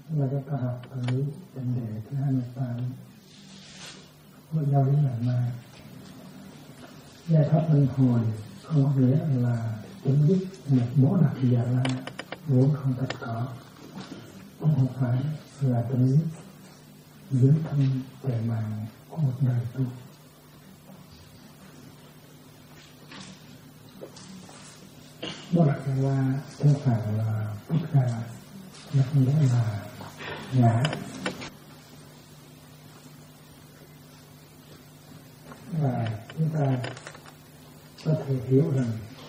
Và chúng ta học ở vấn đề thứ 28 của giáo lý là ma. Giải thoát luân hồi không có nghĩa là chấm dứt một bó đặc già la vốn không thật có, cũng không phải là chấm dứt dưới thân về mạng của một đời tu. Bó đặc già la không phải là phúc ra, nó không nghĩa là ngã. Và chúng ta có thể hiểu rằng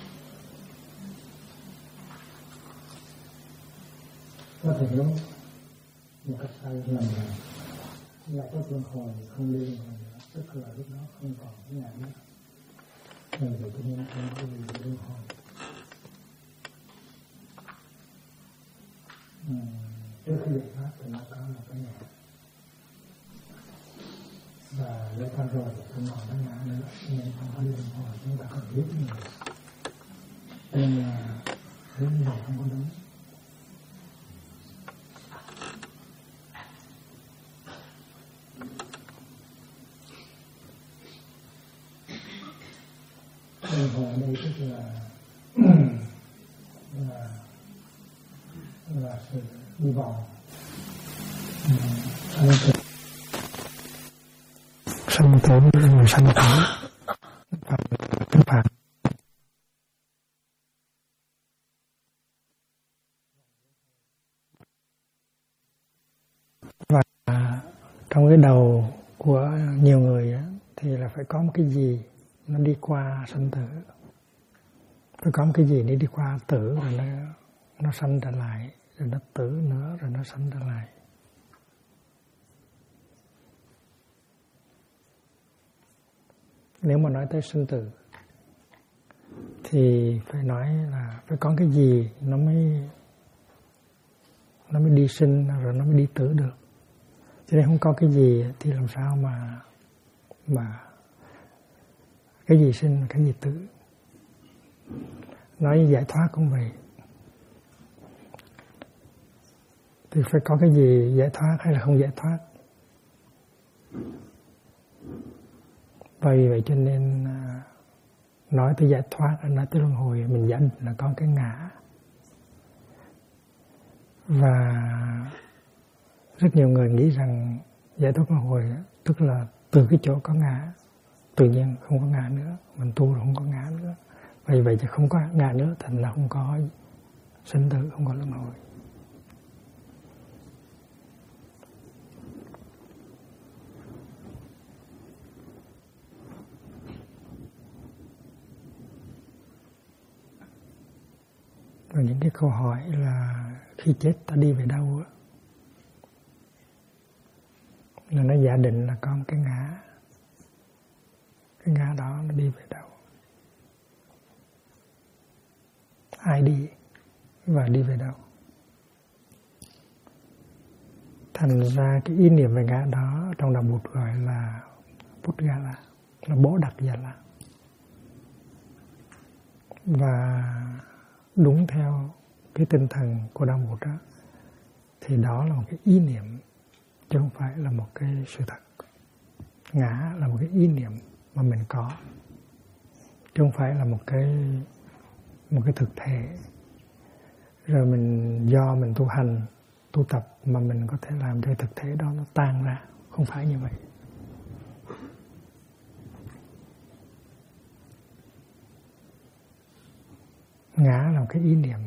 có thể hiểu một cách sai lầm rằng giải thoát luân hồi không liên quan nữa, tức là lúc đó không còn cái ngã nữa. Nên vậy cho nên không có gì luân hồi. Trước khi giải thoát thì nó có một cái ngã, và giải thoát rồi thì không còn cái ngã nữa, nên không có luân hồi. Chúng ta cần biết như vậy, nên là hướng như vậy không có đúng. Luân hồi ở đây tức là sự đi vòng, sanh tử người sanh tử phạm. Và trong cái đầu của nhiều người thì là phải có một cái gì nó đi qua sanh tử, phải có một cái gì để đi qua tử, rồi nó sanh trở lại, rồi nó tử nữa, rồi nó sanh trở lại. Nếu mà nói tới sinh tử thì phải nói là phải có cái gì nó mới đi sinh, rồi nó mới đi tử được. Cho nên không có cái gì thì làm sao mà cái gì sinh, cái gì tử. Nói giải thoát cũng vậy, thì phải có cái gì giải thoát hay là không giải thoát. Vì vậy cho nên nói tới giải thoát, nói tới luân hồi, mình giả định là có cái ngã. Và rất nhiều người nghĩ rằng giải thoát luân hồi tức là từ cái chỗ có ngã, tự nhiên không có ngã nữa, mình tu rồi không có ngã nữa. Vì vậy thì không có ngã nữa, thành là không có sinh tử, không có luân hồi. Và những cái câu hỏi là khi chết ta đi về đâu á, là nó giả định là có một cái ngã. Cái ngã đó nó đi về đâu, ai đi và đi về đâu. Thành ra cái ý niệm về ngã đó trong đạo Bụt gọi là Putgala, là bố đặc giả la. Và đúng theo cái tinh thần của đạo Bụt đó, thì đó là một cái ý niệm chứ không phải là một cái sự thật. Ngã là một cái ý niệm mà mình có, chứ không phải là một cái thực thể. Rồi do mình tu hành, tu tập mà mình có thể làm cho thực thể đó nó tan ra, không phải như vậy. Ngã là một cái ý niệm.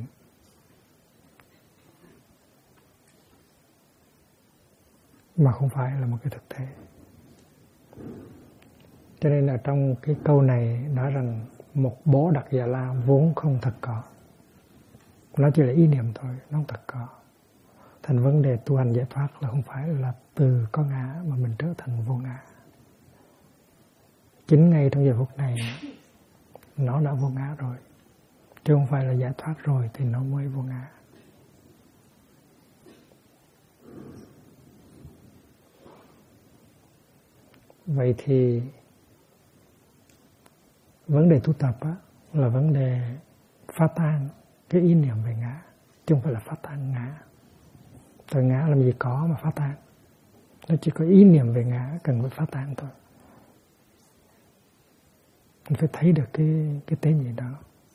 Mà không phải là một cái thực thể. Cho nên là trong cái câu này nói rằng một bố đặc già la vốn không thật có. Nó chỉ là ý niệm thôi, nó không thật có. Thành vấn đề tu hành giải thoát là không phải là từ có ngã mà mình trở thành vô ngã. Chính ngay trong giờ phút này nó đã vô ngã rồi. Chứ không phải là giải thoát rồi thì nó mới vô ngã. Vậy thì vấn đề tu tập á, là vấn đề phá tan cái ý niệm về ngã, chứ không phải là phá tan ngã. Tại ngã làm gì có mà phá tan. Nó chỉ có ý niệm về ngã cần phải phá tan thôi. Mình phải thấy được cái tế nhị đó.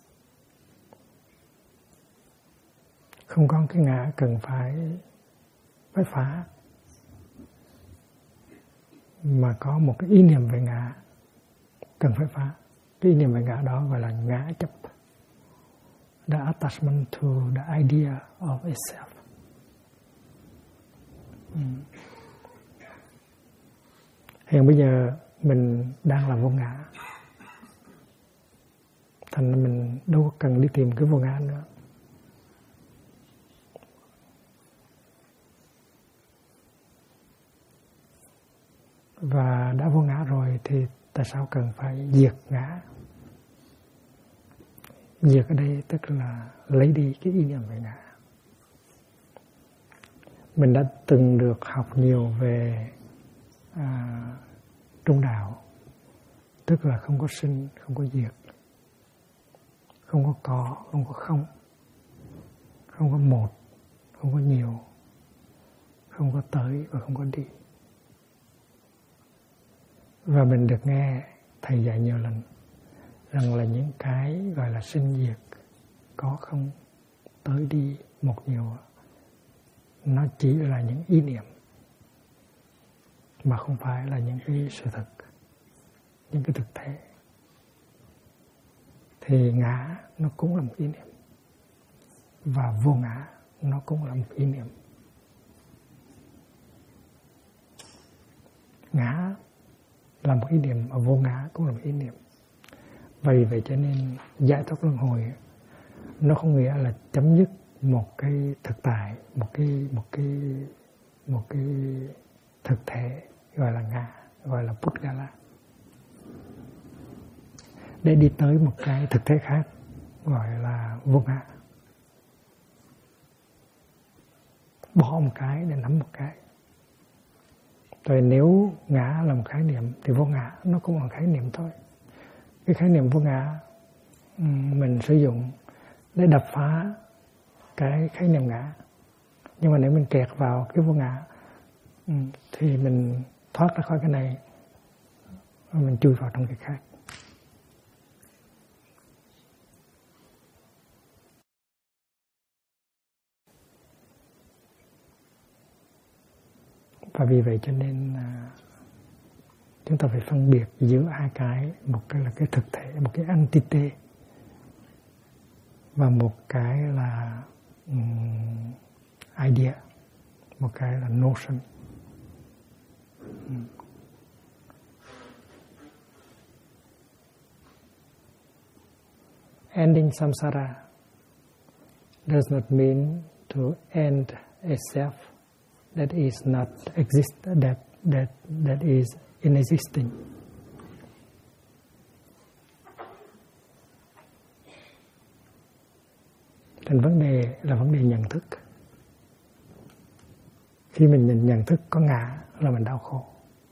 Không có cái ngã cần phải phá, mà có một cái ý niệm về ngã cần phải phá. Cái ý niệm về ngã đó gọi là ngã chấp, the attachment to the idea of itself. Hiện bây giờ mình đang là vô ngã, thành ra mình đâu có cần đi tìm cái vô ngã nữa. Và đã vô ngã rồi thì tại sao cần phải diệt ngã? Diệt ở đây tức là lấy đi cái ý niệm về ngã. Mình đã từng được học nhiều về trung đạo, tức là không có sinh, không có diệt, không có, không có không, không có một, không có nhiều, không có tới và không có đi. Và mình được nghe thầy dạy nhiều lần rằng là những cái gọi là sinh diệt, có không, tới đi, một nhiều, nó chỉ là những ý niệm mà không phải là những cái sự thật, những cái thực tế. Thì ngã nó cũng là một ý niệm, và vô ngã nó cũng là một ý niệm. Ngã là một ý niệm, và vô ngã cũng là một ý niệm. Vậy cho nên giải thoát luân hồi nó không nghĩa là chấm dứt một cái thực tại, một cái thực thể gọi là ngã, gọi là Pudgala, để đi tới một cái thực thể khác gọi là vô ngã. Bỏ một cái để nắm một cái. Rồi nếu ngã là một khái niệm thì vô ngã nó cũng là khái niệm thôi. Cái khái niệm vô ngã mình sử dụng để đập phá cái khái niệm ngã. Nhưng mà nếu mình kẹt vào cái vô ngã thì mình thoát ra khỏi cái này, mình chui vào trong cái khác. Và vì vậy cho nên chúng ta phải phân biệt giữa hai cái. Một cái là cái thực thể, một cái entity, và một cái là idea, một cái là notion. Ending samsara does not mean to end a self that is not exist, that is inexisting. Thành vấn đề là vấn đề nhận thức. Khi mình nhận thức có ngã là mình đau khổ.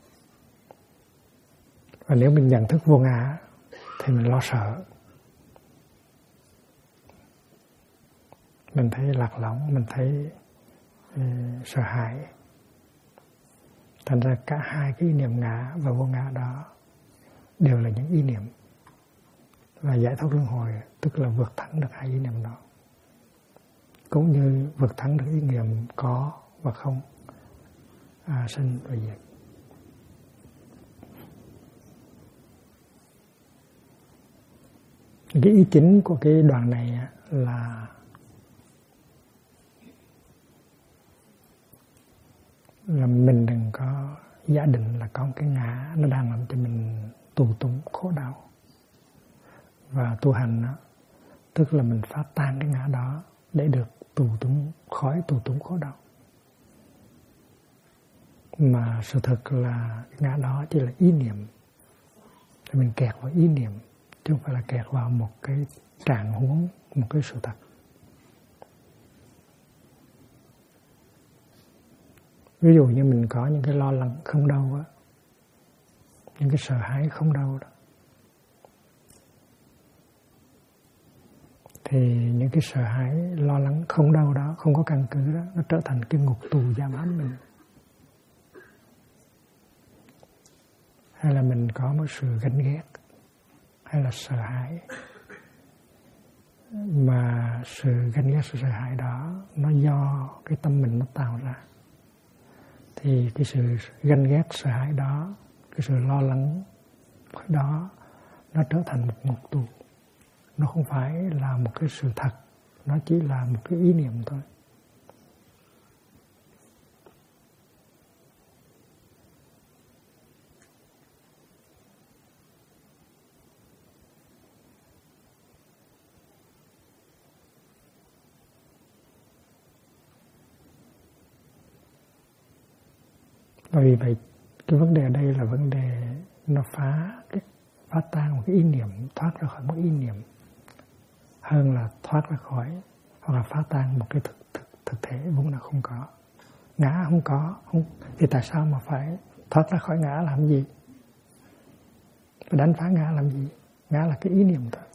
Và nếu mình nhận thức vô ngã thì mình lo sợ. Mình thấy lạc lõng, mình thấy sợ hãi. Thành ra cả hai cái ý niệm ngã và vô ngã đó đều là những ý niệm. Và giải thoát luân hồi tức là vượt thắng được hai ý niệm đó, cũng như vượt thắng được ý niệm có và không, sinh và diệt. Cái ý chính của cái đoạn này là mình đừng có giả định là có một cái ngã nó đang làm cho mình tù túng khổ đau. Và tu hành đó, tức là mình phá tan cái ngã đó để được khỏi tù túng khổ đau. Mà sự thật là cái ngã đó chỉ là ý niệm. Thì mình kẹt vào ý niệm, chứ không phải là kẹt vào một cái trạng huống, một cái sự thật. Ví dụ như mình có những cái lo lắng không đâu á, những cái sợ hãi không đâu đó, thì những cái sợ hãi, lo lắng không đâu đó, không có căn cứ đó, nó trở thành cái ngục tù giam ấm mình. Hay là mình có một sự ganh ghét, hay là sợ hãi, mà sự ganh ghét, sự sợ hãi đó nó do cái tâm mình nó tạo ra. Thì cái sự ganh ghét, sợ hãi đó, cái sự lo lắng đó, nó trở thành một ngục tù. Nó không phải là một cái sự thật, nó chỉ là một cái ý niệm thôi. Vì vậy cái vấn đề ở đây là vấn đề nó phá tan một cái ý niệm, thoát ra khỏi một ý niệm, hơn là thoát ra khỏi hoặc là phá tan một cái thực thể vốn là không có. Ngã không có, thì tại sao mà phải thoát ra khỏi ngã làm gì? Phải đánh phá ngã làm gì? Ngã là cái ý niệm thôi.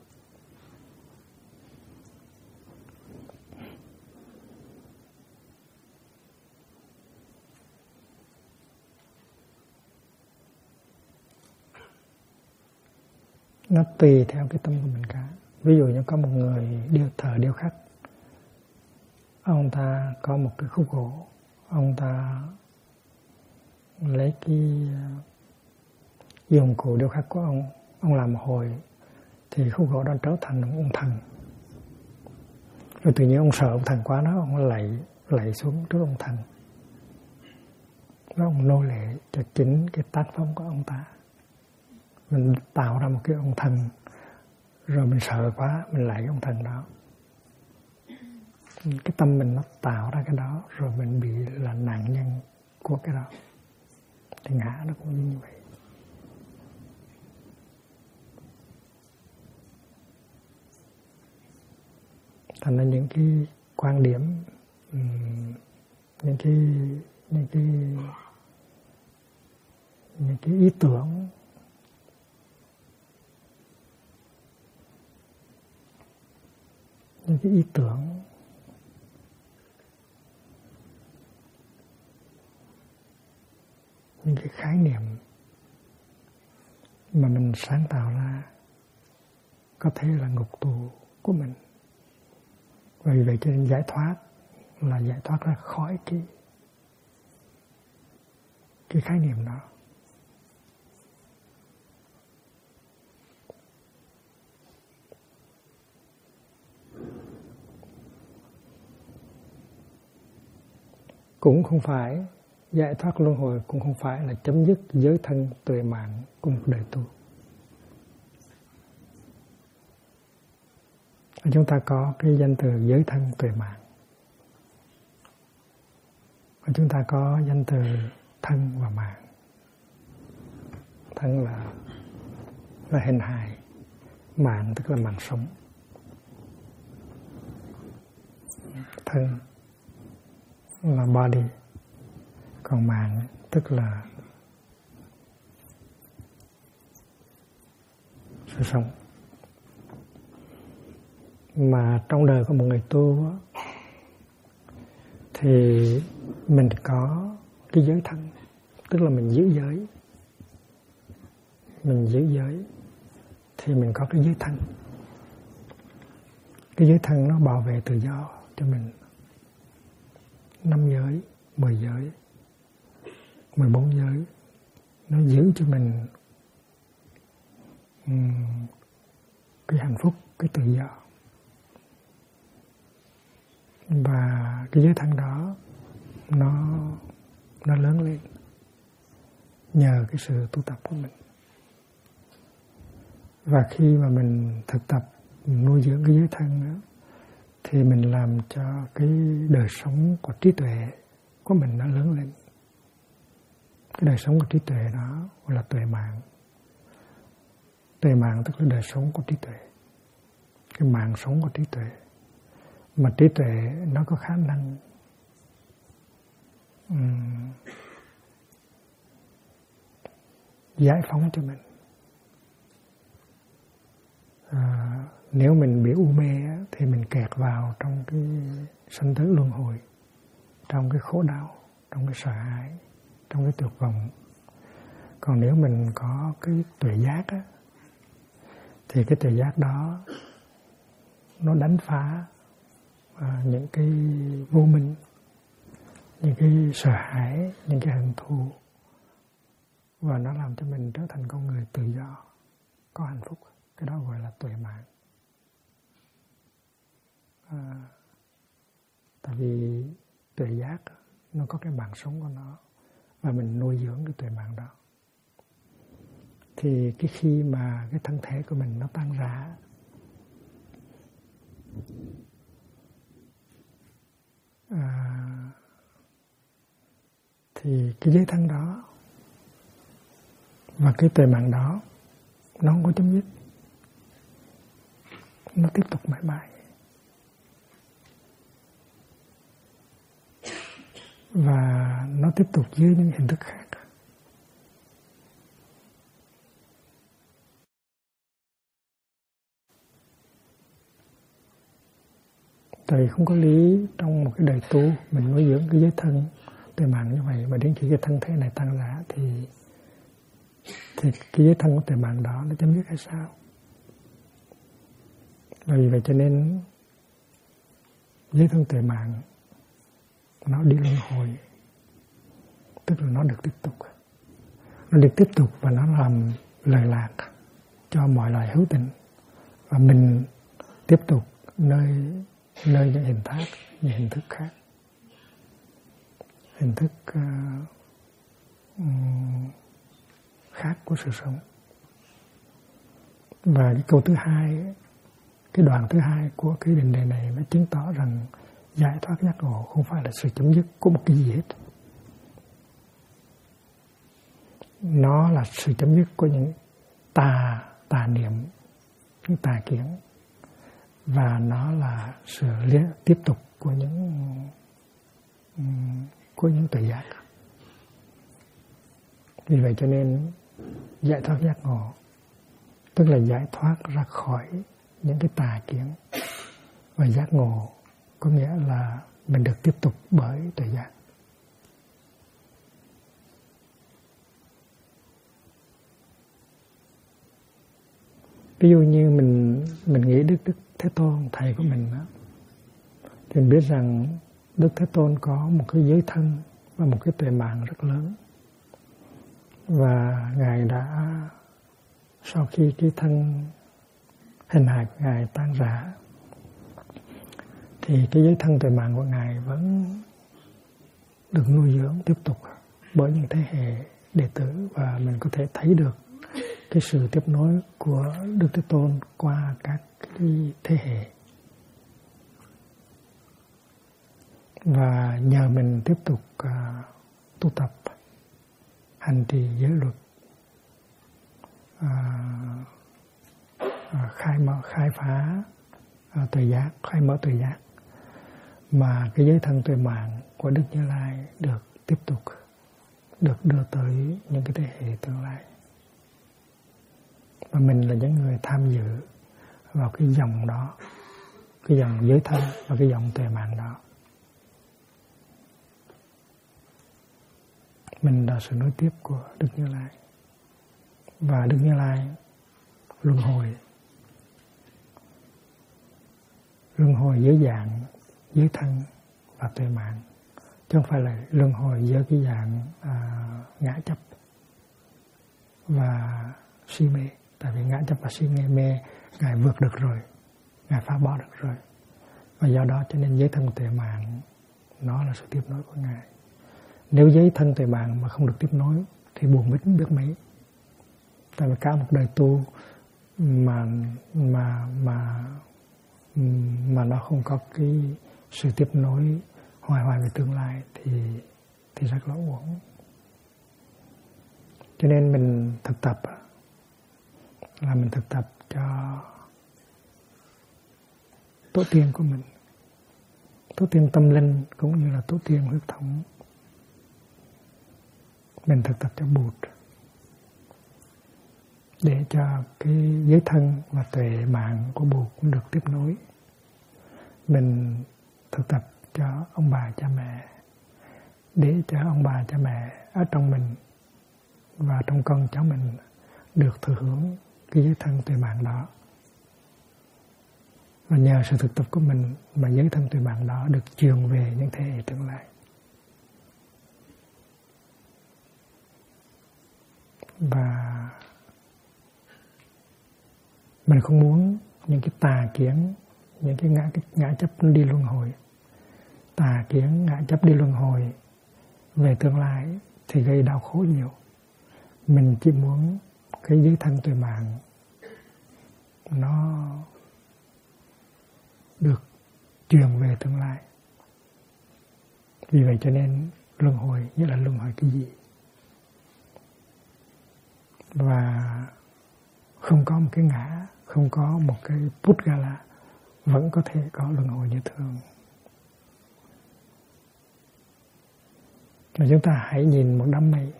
Nó tùy theo cái tâm của mình cả. Ví dụ như có một người điêu khắc, ông ta có một cái khúc gỗ, ông ta lấy cái dụng cụ điêu khắc của ông làm một hồi, thì khúc gỗ đó trở thành một ông thần. Rồi tự nhiên ông sợ ông thần quá đó, ông lạy xuống trước ông thần. Đó, ông nô lệ cho chính cái tác phẩm của ông ta. Mình tạo ra một cái ông thần, rồi mình sợ quá, mình lại cái ông thần đó. Cái tâm mình nó tạo ra cái đó, rồi mình bị là nạn nhân của cái đó. Thì ngã nó cũng như vậy. Thành ra những cái quan điểm, những cái ý tưởng, những cái khái niệm mà mình sáng tạo ra có thể là ngục tù của mình. Vì vậy cho nên giải thoát là giải thoát ra khỏi cái khái niệm đó. Cũng không phải giải thoát luân hồi, cũng không phải là chấm dứt giới thân tuệ mạng của một đời tu. Chúng ta có cái danh từ giới thân tuệ mạng, và chúng ta có danh từ thân và mạng. Thân là hình hài, mạng tức là mạng sống. Thân là body, còn mạng tức là sự sống. Mà trong đời của một người tu thì mình có cái giới thân, tức là mình giữ giới. Mình giữ giới thì mình có cái giới thân. Cái giới thân nó bảo vệ tự do cho mình. 5 giới, 10 giới, 14 giới, nó giữ cho mình cái hạnh phúc, cái tự do. Và cái giới thân đó nó lớn lên nhờ cái sự tu tập của mình. Và khi mà mình thực tập, mình nuôi dưỡng cái giới thân đó, thì mình làm cho cái đời sống của trí tuệ của mình nó lớn lên. Cái đời sống của trí tuệ đó gọi là tuệ mạng. Tuệ mạng tức là đời sống của trí tuệ, cái mạng sống của trí tuệ. Mà trí tuệ nó có khả năng giải phóng cho mình, Nếu mình bị u mê thì mình kẹt vào trong cái sanh tử luân hồi, trong cái khổ đau, trong cái sợ hãi, trong cái tuyệt vọng. Còn nếu mình có cái tuệ giác thì cái tuệ giác đó nó đánh phá những cái vô minh, những cái sợ hãi, những cái hận thù, và nó làm cho mình trở thành con người tự do, có hạnh phúc. Cái đó gọi là tuệ mạng. Tại vì tuệ giác nó có cái mạng sống của nó, và mình nuôi dưỡng cái tuệ mạng đó, thì cái khi mà cái thân thể của mình nó tan rã, thì cái giới thân đó và cái tuệ mạng đó nó không có chấm dứt, nó tiếp tục mãi mãi. Và nó tiếp tục dưới những hình thức khác. Tại vì không có lý trong một cái đời tu mình nuôi dưỡng cái giới thân tuệ mạng như vậy, mà đến khi cái thân thể này tan rã thì cái giới thân của tuệ mạng đó nó chấm dứt hay sao? Vì vậy cho nên giới thân tuệ mạng nó đi luân hồi, tức là nó được tiếp tục. Nó được tiếp tục và nó làm lời lạc cho mọi loài hữu tình. Và mình tiếp tục nơi những hình thức khác. Hình thức khác của sự sống. Và cái câu thứ hai, cái đoạn thứ hai của cái định đề này nó chứng tỏ rằng giải thoát giác ngộ không phải là sự chấm dứt của một cái gì hết. Nó là sự chấm dứt của những tà niệm, những tà kiến, và nó là sự tiếp tục của những tuệ giác. Vì vậy cho nên giải thoát giác ngộ tức là giải thoát ra khỏi những cái tà kiến, và giác ngộ có nghĩa là mình được tiếp tục bởi tuệ giác. Ví dụ như mình nghĩ Đức Thế Tôn, thầy của mình đó, thì mình biết rằng Đức Thế Tôn có một cái giới thân và một cái tuệ mạng rất lớn. Và Ngài đã, sau khi cái thân hình hài của Ngài tan rã, thì cái giới thân tuệ mạng của Ngài vẫn được nuôi dưỡng tiếp tục bởi những thế hệ đệ tử, và mình có thể thấy được cái sự tiếp nối của Đức Thế Tôn qua các cái thế hệ. Và nhờ mình tiếp tục tu tập, hành trì giới luật, khai phá tuệ giác, khai mở tuệ giác, mà cái giới thân tuệ mạng của Đức Như Lai được tiếp tục, được đưa tới những cái thế hệ tương lai. Và mình là những người tham dự vào cái dòng đó, cái dòng giới thân và cái dòng tuệ mạng đó. Mình là sự nối tiếp của Đức Như Lai. Và Đức Như Lai luân hồi dưới dạng giới thân và tuệ mạng, chứ không phải là luân hồi dưới cái dạng ngã chấp và si mê. Tại vì ngã chấp và si mê Ngài vượt được rồi, Ngài phá bỏ được rồi. Và do đó cho nên giới thân tuệ mạng nó là sự tiếp nối của Ngài. Nếu giới thân tuệ mạng mà không được tiếp nối thì buồn biết mấy. Tại vì cả một đời tu mà nó không có cái sự tiếp nối hoài về tương lai thì rất là uổng. Cho nên mình thực tập là mình thực tập cho tổ tiên của mình, tổ tiên tâm linh cũng như là tổ tiên huyết thống. Mình thực tập cho Bụt. để cho cái giới thân và tuệ mạng của Bụt cũng được tiếp nối. Mình thực tập cho ông bà cha mẹ, để cho ông bà cha mẹ ở trong mình và trong con cháu mình được thừa hưởng cái giới thân tuệ mạng đó. Và nhờ sự thực tập của mình mà giới thân tuệ mạng đó được truyền về những thế hệ tương lai. Và mình không muốn những cái tà kiến, những cái ngã chấp đi luân hồi. Tà kiến, ngã chấp đi luân hồi về tương lai thì gây đau khổ nhiều. Mình chỉ muốn cái giới thân tuệ mạng nó được truyền về tương lai. Vì vậy cho nên luân hồi nghĩa là luân hồi cái gì? Và không có một cái ngã, không có một cái Pudgala, vẫn có thể có luân hồi như thường. Và chúng ta hãy nhìn một đám mây.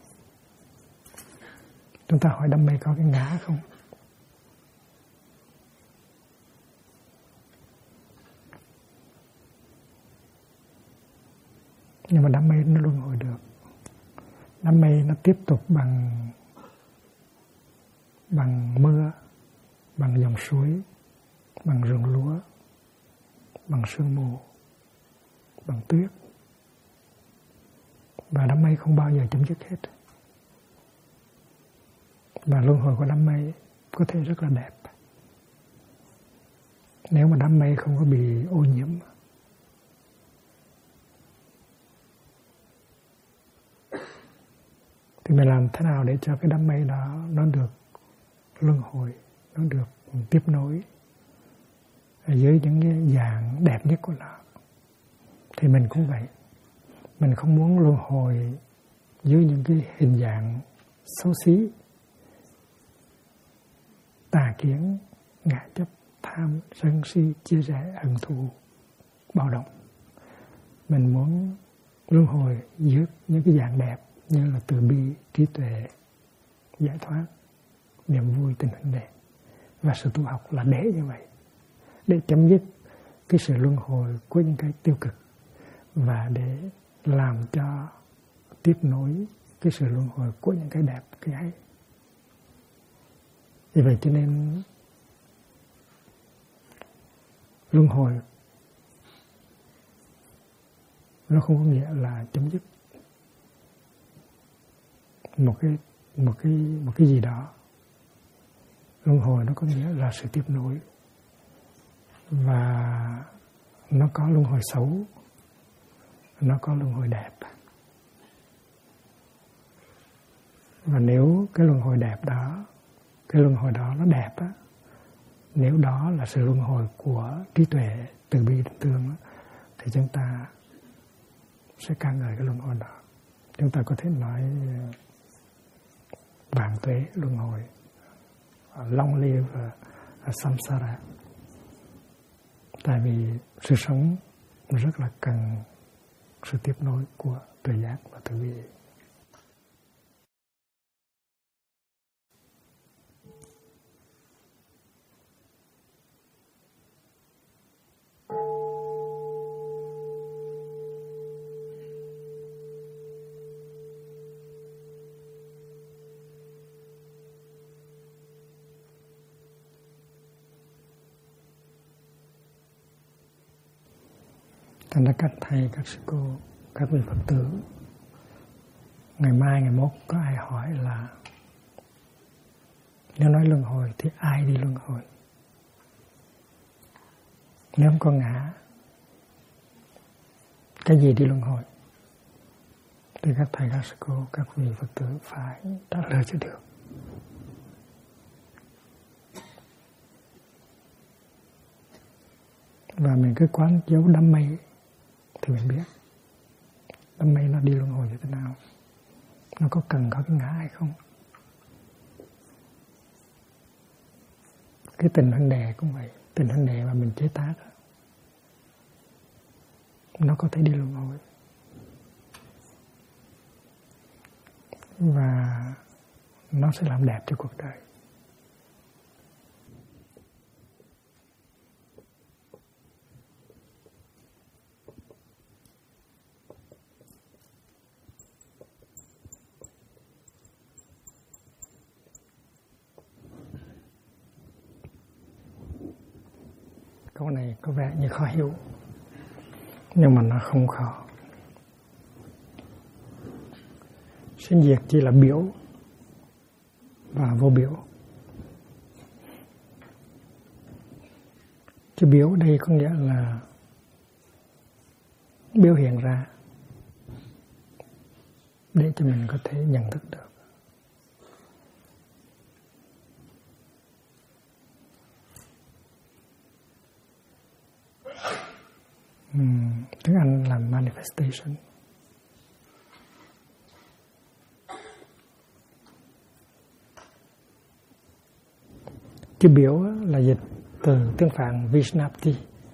Chúng ta hỏi đám mây có cái ngã không? Nhưng mà đám mây nó luân hồi được. Đám mây nó tiếp tục bằng mưa, bằng dòng suối, bằng ruộng lúa, bằng sương mù, bằng tuyết. Và đám mây không bao giờ chấm dứt hết. Và luân hồi của đám mây có thể rất là đẹp. Nếu mà đám mây không có bị ô nhiễm. Thì mình làm thế nào để cho cái đám mây đó nó được luân hồi, nó được tiếp nối với những cái dạng đẹp nhất của nó. Thì mình cũng vậy. Mình không muốn luân hồi dưới những cái hình dạng xấu xí, tà kiến, ngã chấp, tham, sân si, chia rẽ, hận thù, bạo động. Mình muốn luân hồi dưới những cái dạng đẹp như là từ bi, trí tuệ, giải thoát, niềm vui, tình huynh đệ. Và sự tu học là để như vậy, để chấm dứt cái sự luân hồi của những cái tiêu cực và để làm cho tiếp nối cái sự luân hồi của những cái đẹp, cái hay. Vì vậy cho nên luân hồi nó không có nghĩa là chấm dứt một cái gì đó. Luân hồi nó có nghĩa là sự tiếp nối. Và nó có luân hồi xấu, nó có luân hồi đẹp. Và nếu cái luân hồi đẹp đó, cái luân hồi đó nó đẹp á, nếu đó là sự luân hồi của trí tuệ, từ bi, tình thương á, thì chúng ta sẽ ca ngợi cái luân hồi đó. Chúng ta có thể nói vạn tuế luân hồi, long live samsara. Tại vì sự sống rất là cần sự tiếp nối của tuệ giác và từ bi. Thành ra các thầy, các sư cô, các vị Phật tử, ngày mai, ngày mốt có ai hỏi là nếu nói luân hồi thì ai đi luân hồi? Nếu không có ngã, cái gì đi luân hồi? Thì các thầy, các sư cô, các vị Phật tử phải trả lời cho được. Và mình cứ quán chiếu đám mây thì mình biết đám mây nó đi luân hồi như thế nào, nó có cần có cái ngã hay không. Cái tình huynh đệ cũng vậy, tình huynh đệ mà mình chế tác nó có thể đi luân hồi. Và nó sẽ làm đẹp cho cuộc đời. chỗ này có vẻ như khó hiểu, nhưng mà nó không khó. Sinh diệt chỉ là biểu và vô biểu. Chữ biểu đây có nghĩa là biểu hiện ra để cho mình có thể nhận thức được. Tiếng Anh là manifestation. Chữ biểu là dịch từ tiếng Phạn Vishnapti.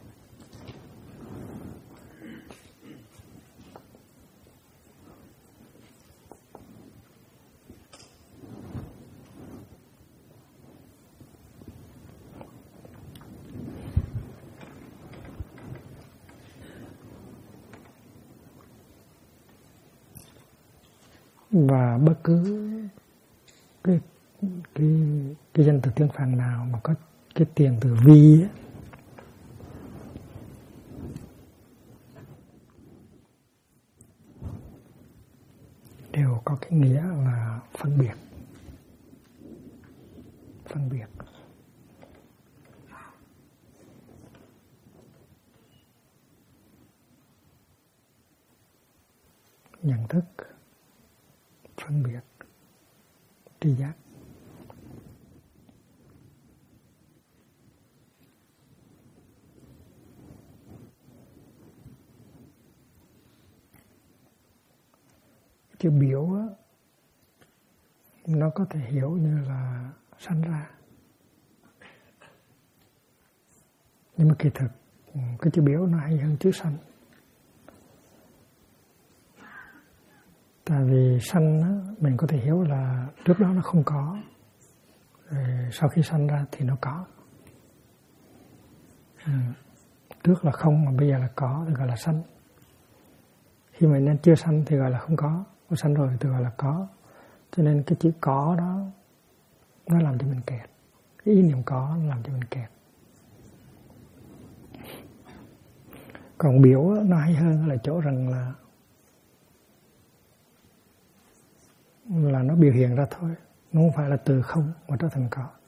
Và bất cứ cái danh từ tiếng Phạn nào mà có cái tiền từ vi ấy, đều có cái nghĩa là phân biệt. Phân biệt. Nhận thức, phân biệt, tri giác. Chữ biểu á, nó có thể hiểu như là sanh ra, nhưng mà kỳ thực cái chữ biểu nó hay hơn chữ sanh. Tại vì sanh á, mình có thể hiểu là trước đó nó không có, rồi sau khi sanh ra thì nó có. Trước là không mà bây giờ là có thì gọi là sanh. Khi mà nên chưa sanh thì gọi là không có sanh rồi thì gọi là có. Cho nên cái chữ có đó nó làm cho mình kẹt. Cái ý niệm có nó làm cho mình kẹt. Còn biểu nó hay hơn là chỗ rằng là nó biểu hiện ra thôi, nó không phải là từ không mà trở thành có.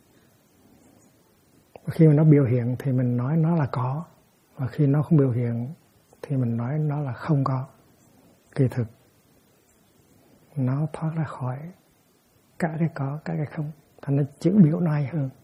Và khi mà nó biểu hiện thì mình nói nó là có, và khi nó không biểu hiện thì mình nói nó là không có. Kỳ thực nó thoát ra khỏi cả cái có, cả cái không, thành ra chữ biểu nó hay hơn.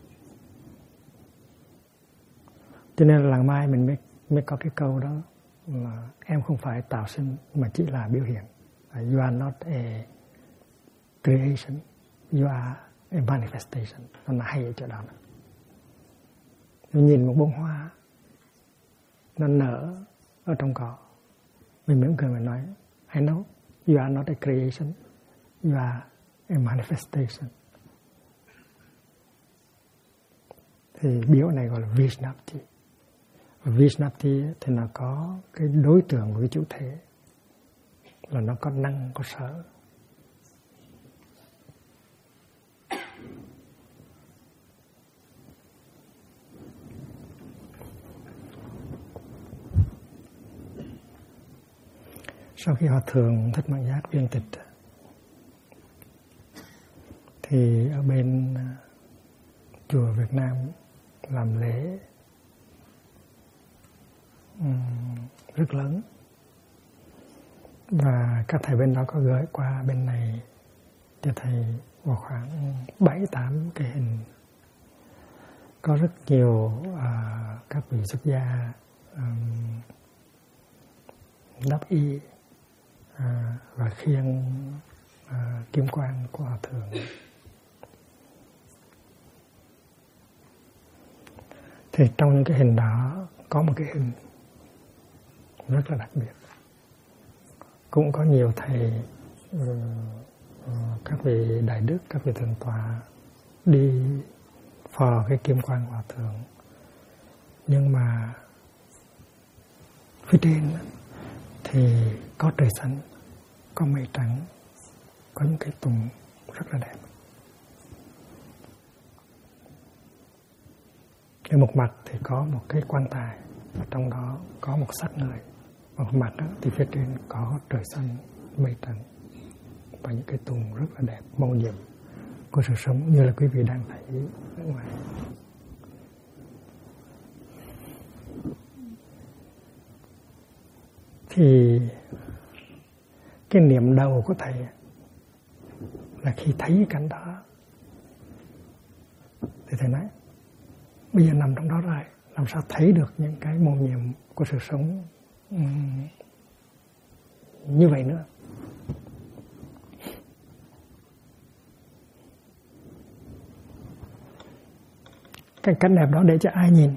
Cho nên là làng Mai mình mới có cái câu đó là em không phải tạo sinh mà chỉ là biểu hiện. You are not a creation, you are a manifestation. Nó là hay ở chỗ đó. Mình nhìn một bông hoa nó nở ở trong cỏ, mình mỉm cười mình nói I know you are not a creation, you are a manifestation. Thì biểu này gọi là Vishnapti. Và Vishnapti thì nó có cái đối tượng của cái chủ thể, là nó có năng, có sở. Sau khi Hòa Thượng Thích Mạng Giác viên tịch thì ở bên chùa Việt Nam làm lễ rất lớn, và các thầy bên đó có gửi qua bên này cho thầy vào khoảng 7-8 cái hình. Có rất nhiều các vị xuất gia đắp y và khiêng kim quang của Hòa Thượng. Thì trong những cái hình đó có một cái hình rất là đặc biệt. Cũng có nhiều thầy, các vị đại đức, các vị thượng tọa đi phò cái kim quang Hòa Thượng. Nhưng mà phía trên thì có trời xanh, có mây trắng, có những cái tùng rất là đẹp. Thì một mặt thì có một cái quan tài, và trong đó có một xác người. Và một mặt thì phía trên có trời xanh, mây trắng và những cái tùng rất là đẹp, màu nhiệm của sự sống như là quý vị đang thấy ở ngoài. Thì cái niệm đầu của thầy là khi thấy cái cảnh đó thì thầy nói bây giờ nằm trong đó rồi, làm sao thấy được những cái mầu nhiệm của sự sống như vậy nữa. Cái cảnh đẹp đó để cho ai nhìn.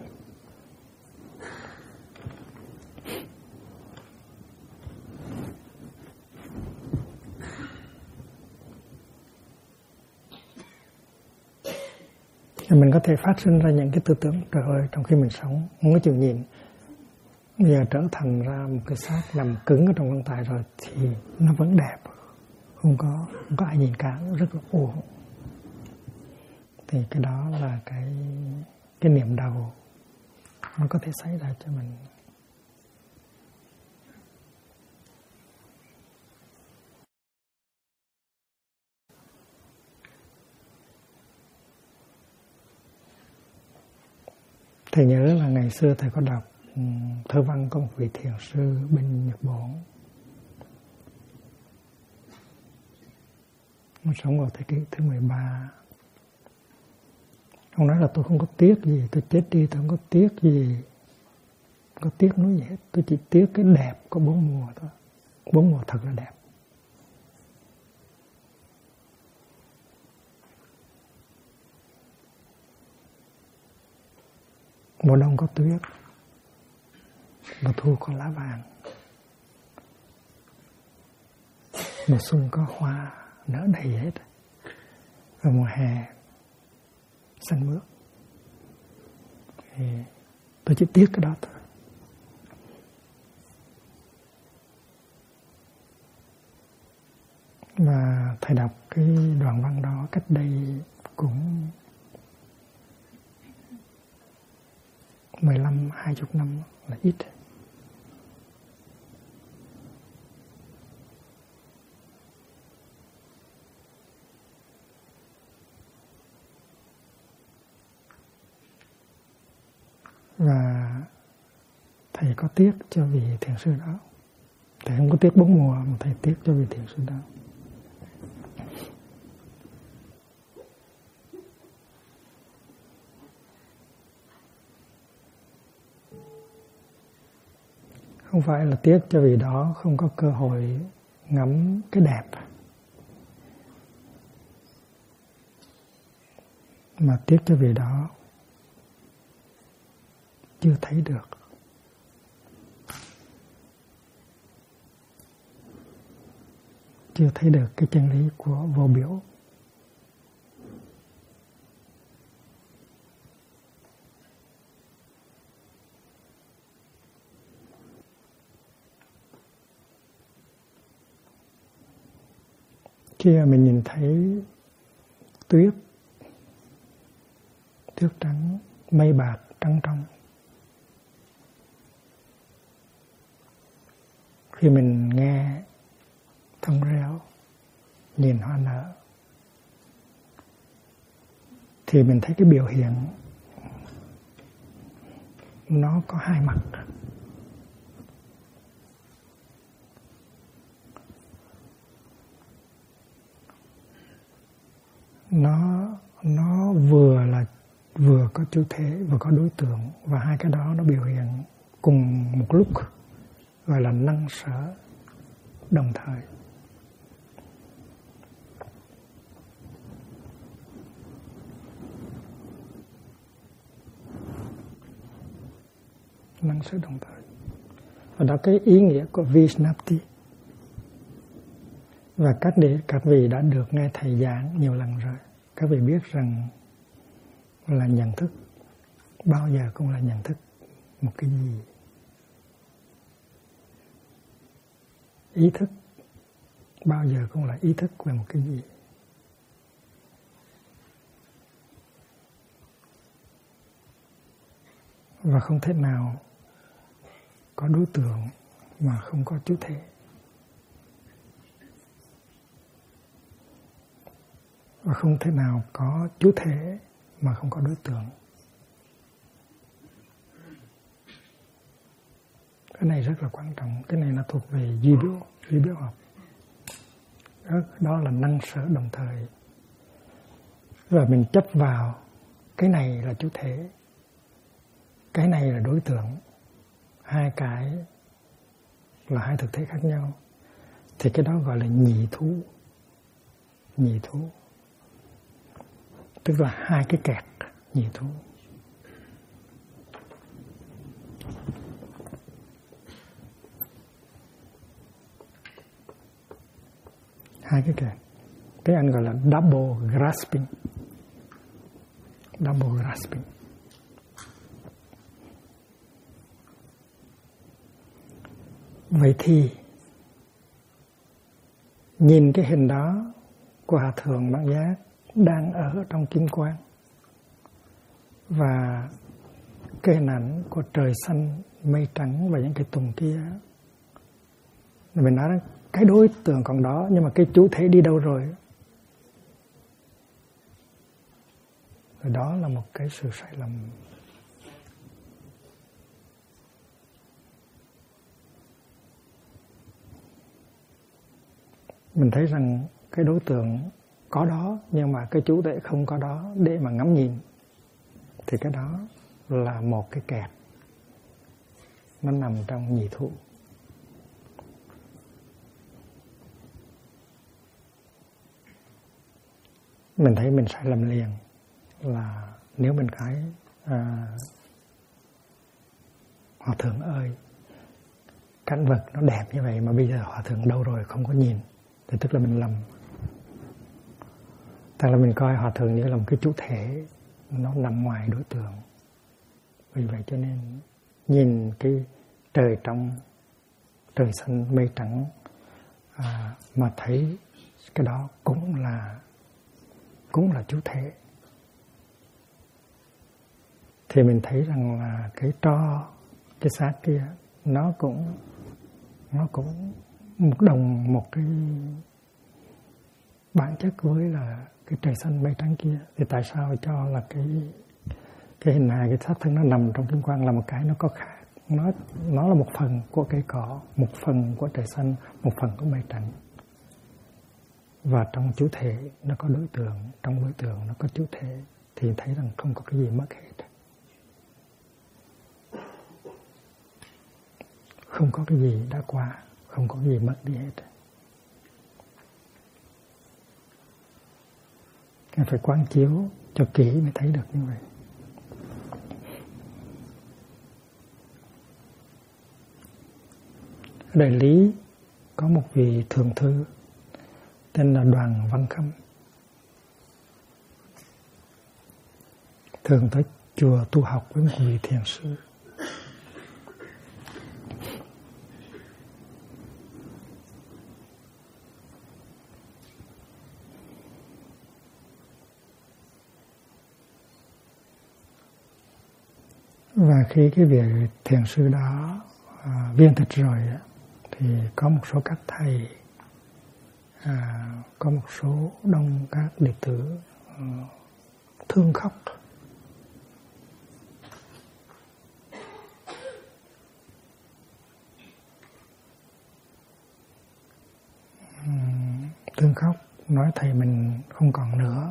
Mình có thể phát sinh ra những cái tư tưởng trời ơi, trong khi mình sống không có chịu nhìn, bây giờ trở thành ra một cái xác nằm cứng ở trong quan tài rồi thì nó vẫn đẹp, không có ai nhìn cả, rất là uổng. Thì cái đó là cái niệm đầu nó có thể xảy ra cho mình. Thầy nhớ là ngày xưa thầy có đọc thơ văn của một vị thiền sư bên Nhật Bản. Ông sống vào thế kỷ thứ 13. Ông nói là tôi không có tiếc gì, tôi chết đi tôi không có tiếc gì, không có tiếc nuối gì hết. Tôi chỉ tiếc cái đẹp của 4 mùa thôi. 4 mùa thật là đẹp. Mùa đông có tuyết, mùa thu có lá vàng, mùa xuân có hoa nở đầy hết, và mùa hè xanh mướt. Thì tôi chỉ tiếc cái đó thôi. Và thầy đọc cái đoạn văn đó cách đây cũng 15-20 năm là ít. Và thầy có tiếc cho vị thiền sư đó. Thầy không có tiếc 4 mùa mà thầy tiếc cho vị thiền sư đó. Không phải là tiếc cho vì đó không có cơ hội ngắm cái đẹp, mà tiếc cho vì đó chưa thấy được. Chưa thấy được cái chân lý của vô biểu. Khi mình nhìn thấy tuyết trắng, mây bạc trắng trong, khi mình nghe thông reo, nhìn hoa nở, thì mình thấy cái biểu hiện nó có hai mặt. Nó vừa có chủ thể vừa có đối tượng, và hai cái đó nó biểu hiện cùng một lúc, gọi là năng sở đồng thời. Năng sở đồng thời. Và đó cái ý nghĩa của Vishnapti. Và các vị đã được nghe thầy giảng nhiều lần rồi. Các vị biết rằng là nhận thức bao giờ cũng là nhận thức một cái gì. Ý thức bao giờ cũng là ý thức về một cái gì. Và không thể nào có đối tượng mà không có chủ thể. Và không thể nào có chủ thể mà không có đối tượng. Cái này rất là quan trọng. Cái này nó thuộc về duy biểu học. Đó là năng sở đồng thời. Và mình chấp vào cái này là chủ thể, cái này là đối tượng. Hai cái là hai thực thể khác nhau. Thì cái đó gọi là nhị thú. Nhị thú. Tức là hai cái kẹt nhị thú. Hai cái kẹt. Tiếng Anh gọi là double grasping. Double grasping. Vậy thì nhìn cái hình đó của Hòa Thượng Bát Giác đang ở trong kim quang, và cái hình ảnh của trời xanh mây trắng và những cái tùng kia, mình nói rằng cái đối tượng còn đó, nhưng mà cái chủ thể đi đâu rồi? Rồi đó là một cái sự sai lầm. Mình thấy rằng cái đối tượng có đó, nhưng mà cái chủ thể không có đó để mà ngắm nhìn, thì cái đó là một cái kẹt. Nó nằm trong nhị thú. Mình thấy mình sai lầm liền là nếu mình cái Hòa Thượng ơi, cảnh vật nó đẹp như vậy mà bây giờ Hòa Thượng đâu rồi, không có nhìn, thì tức là mình lầm. Tức là mình coi Hòa Thượng như là một cái chủ thể, nó nằm ngoài đối tượng. Vì vậy cho nên nhìn cái trời trong, trời xanh mây trắng, mà thấy cái đó cũng là chủ thể, thì mình thấy rằng là cái tro, cái xác kia nó cũng một cái bản chất với là cái trời xanh mây trắng kia. Thì tại sao cho là cái hình hài, cái xác thân nó nằm trong kim quang là một cái nó có khác, nó là một phần của cây cỏ, một phần của trời xanh, một phần của mây trắng. Và trong chủ thể nó có đối tượng, trong đối tượng nó có chủ thể, thì thấy rằng không có cái gì mất hết. Không có cái gì đã qua, không có cái gì mất đi hết. Nên phải quán chiếu cho kỹ mới thấy được như vậy. Ở Đại Lý có một vị thượng thư tên là Đoàn Văn Khâm, thường tới chùa tu học với một vị thiền sư. Và khi cái vị thiền sư đó viên tịch rồi, thì có một số các thầy, có một số đông các đệ tử thương khóc. Thương khóc, nói thầy mình không còn nữa.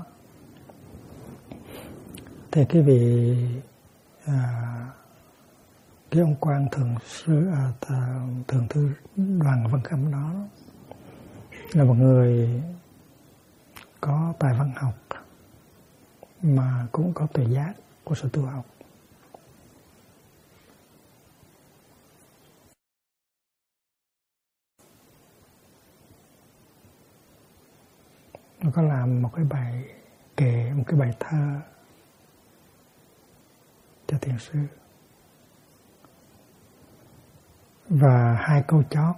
Thì cái vị cái ông quan thượng thư Đoàn Văn Khâm đó là một người có tài văn học mà cũng có tuệ giác của sự tu học. Nó có làm một cái bài kệ, một cái bài thơ cho thiền sư. Và hai câu chót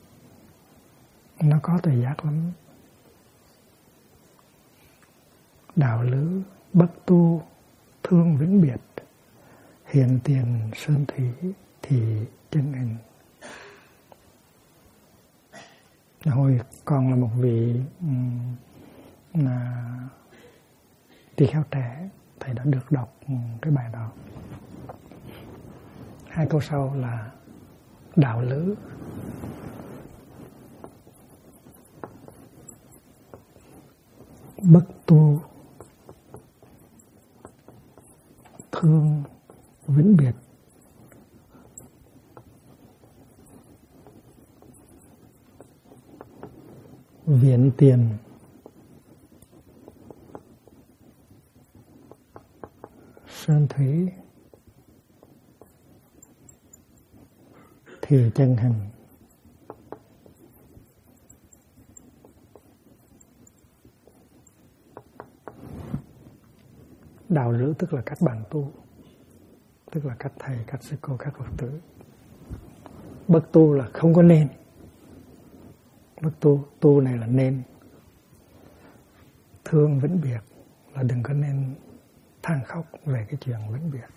nó có tuệ giác lắm. đạo lữ bất tu thương vĩnh biệt, hiện tiền sơn thủy thì chân hình. Hồi còn là một vị tỳ kheo trẻ, thầy đã được đọc cái bài đó. 2 câu sau là đạo lữ bất tu thương vĩnh biệt, viện tiền sơn thủy thì chân hình. Đạo lữ tức là các bạn tu, tức là các thầy, các sư cô, các Phật tử. Bất tu là không có nên. Bất tu, tu này là nên. Thương vĩnh biệt là đừng có nên than khóc về cái chuyện vĩnh biệt.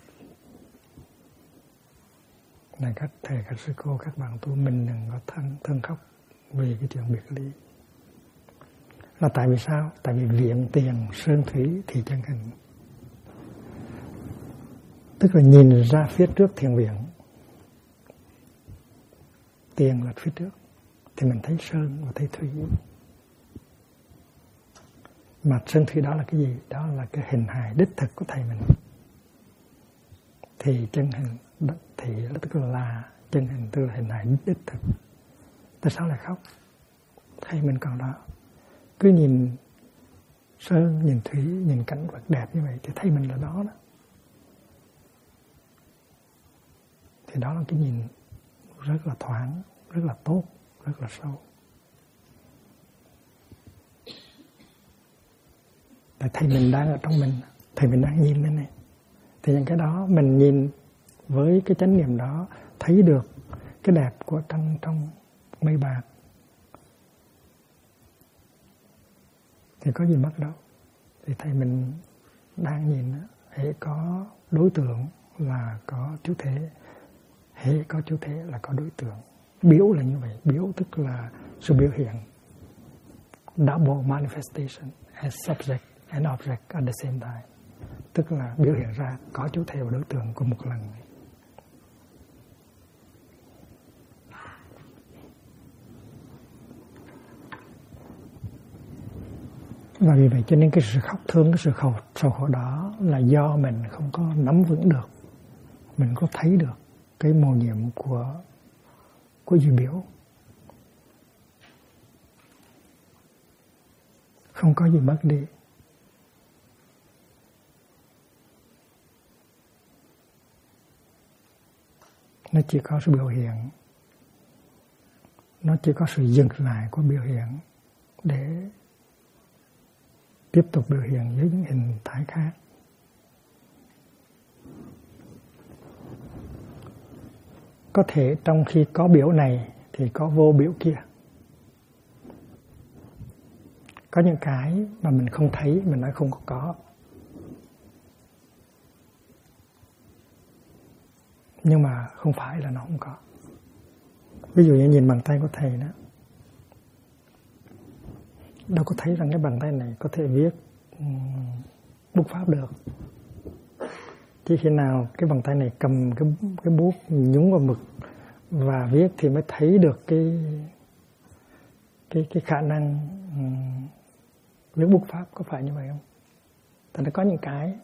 Này các thầy, các sư cô, các bạn tu, mình đừng có than khóc về cái chuyện biệt ly. Là tại vì sao? Tại vì viện tiền sơn thủy thì chân hình. Tức là nhìn ra phía trước thiền viện, tiền là phía trước, thì mình thấy sơn và thấy thủy. Mà sơn thủy đó là cái gì? Đó là cái hình hài đích thực của thầy mình. Thì chân hình, thì tức là chân hình, tức là hình hài đích thực. Tại sao lại khóc? Thầy mình còn đó. Cứ nhìn sơn, nhìn thủy, nhìn cảnh vật đẹp như vậy thì thầy mình là đó đó. Thì đó là cái nhìn rất là thoáng, rất là tốt, rất là sâu. Tại thầy mình đang ở trong mình, thầy mình đang nhìn lên này. Thì những cái đó mình nhìn với cái chánh niệm đó, thấy được cái đẹp của trăng trong mây bạc. Thì có gì mất đâu. Thì thầy mình đang nhìn, hễ có đối tượng là có chú thể. Hễ có chú thể là có đối tượng. Biểu là như vậy. Biểu tức là sự biểu hiện. Double manifestation as subject and object at the same time. Tức là biểu hiện ra có chú thể và đối tượng cùng một lần. Và vì vậy cho nên cái sự khóc thương, cái sự sầu khổ đó là do mình không có nắm vững được. Mình có thấy được cái mầu nhiệm của duy biểu. Không có gì mất đi. Nó chỉ có sự biểu hiện. Nó chỉ có sự dừng lại của biểu hiện để tiếp tục biểu hiện với những hình thái khác. Có thể trong khi có biểu này thì có vô biểu kia. Có những cái mà mình không thấy, mình nói không có. Nhưng mà không phải là nó không có. Ví dụ như nhìn bàn tay của thầy đó, đâu có thấy rằng cái bàn tay này có thể viết bút pháp được. Chỉ khi nào cái bàn tay này cầm cái bút nhúng vào mực và viết thì mới thấy được cái khả năng viết bút pháp, có phải như vậy không? Tại nó có những cái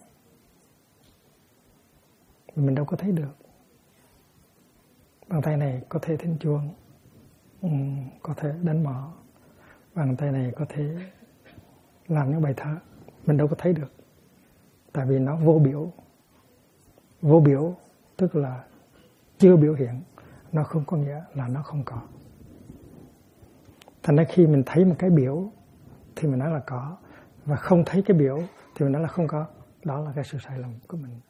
mình đâu có thấy được. Bàn tay này có thể thỉnh chuông, có thể đánh mõ, bàn tay này có thể làm những bài thơ, mình đâu có thấy được. Tại vì nó vô biểu. Vô biểu tức là chưa biểu hiện, nó không có nghĩa là nó không có. Thành ra khi mình thấy một cái biểu thì mình nói là có, và không thấy cái biểu thì mình nói là không có. Đó là cái sự sai lầm của mình.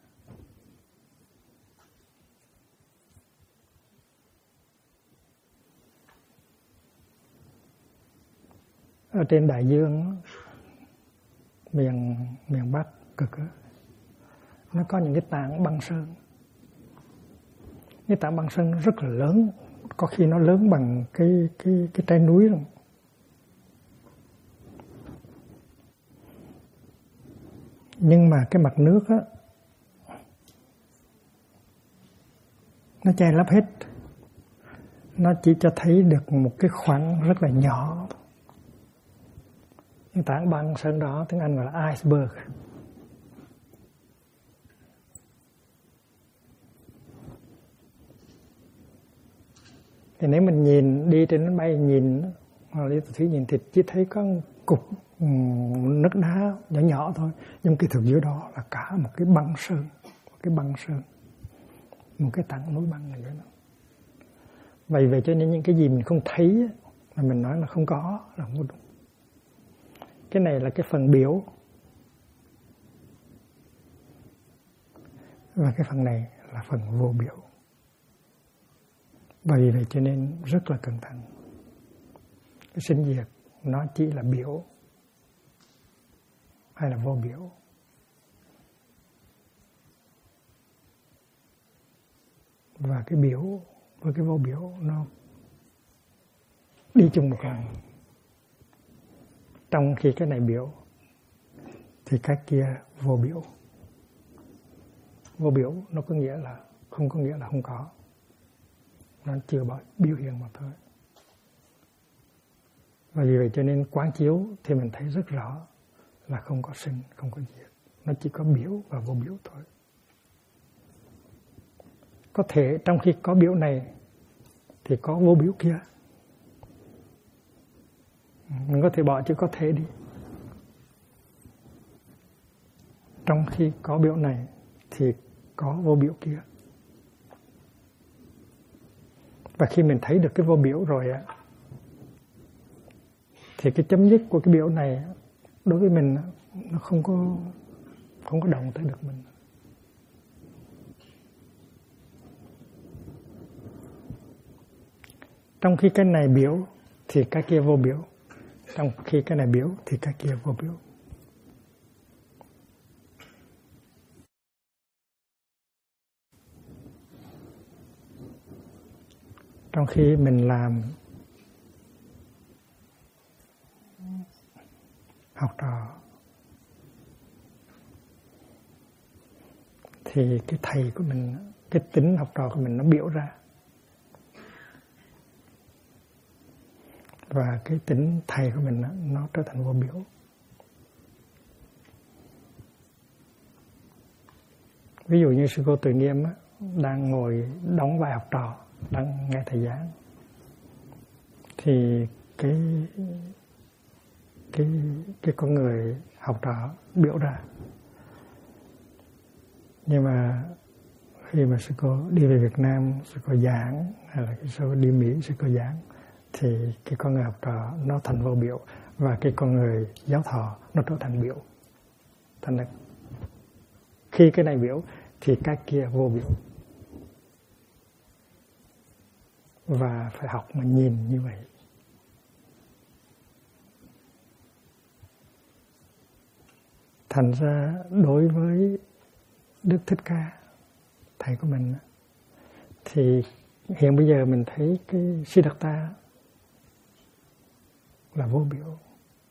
Ở trên đại dương miền Bắc cực đó, nó có những cái tảng băng sơn. Cái tảng băng sơn nó rất là lớn, có khi nó lớn bằng cái trái núi luôn. Nhưng mà cái mặt nước á, nó che lấp hết. Nó chỉ cho thấy được một cái khoảng rất là nhỏ. Cái tảng băng sơn đó tiếng Anh gọi là iceberg. Thì nếu mình nhìn đi trên máy bay nhìn, hoặc là đi thủy nhìn thì chỉ thấy có một cục nước đá nhỏ nhỏ thôi, nhưng cái thực dưới đó là cả một cái băng sơn, một cái tảng núi băng này đó. Vậy cho nên những cái gì mình không thấy mà mình nói là không có là không đúng. Cái này là cái phần biểu, và cái phần này là phần vô biểu. Bởi vậy cho nên rất là cẩn thận. Cái sinh diệt nó chỉ là biểu hay là vô biểu. Và cái biểu với cái vô biểu nó đi chung một lần. Trong khi cái này biểu thì cái kia vô biểu. Vô biểu nó có nghĩa là không có nghĩa là không có. Nó chưa biểu hiện mà thôi. Và vì vậy cho nên quán chiếu thì mình thấy rất rõ là không có sinh, không có diệt. Nó chỉ có biểu và vô biểu thôi. Có thể trong khi có biểu này thì có vô biểu kia. Mình có thể bỏ chữ có thể đi. Trong khi có biểu này thì có vô biểu kia. Và khi mình thấy được cái vô biểu rồi á, thì cái chấm dứt của cái biểu này đối với mình nó không có động tới được mình. Trong khi cái này biểu thì cái kia vô biểu. Trong khi cái này biểu thì cái kia vô biểu. Trong khi mình làm học trò thì cái thầy của mình, cái tính học trò của mình nó biểu ra. Và cái tính thầy của mình nó trở thành vô biểu. Ví dụ như sư cô Từ Nghiêm đang ngồi đóng vai học trò, đang nghe thầy giảng, thì cái con người học trò biểu ra. Nhưng mà khi mà sư cô đi về Việt Nam, sư cô giảng, hay là sư cô đi Mỹ, sư cô giảng, thì cái con người học trò nó thành vô biểu, và cái con người giáo thọ nó trở thành biểu. Thành ra khi cái này biểu thì cái kia vô biểu. Và phải học mà nhìn như vậy. Thành ra đối với Đức Thích Ca, thầy của mình, thì hiện bây giờ mình thấy cái Siddhartha là vô biểu.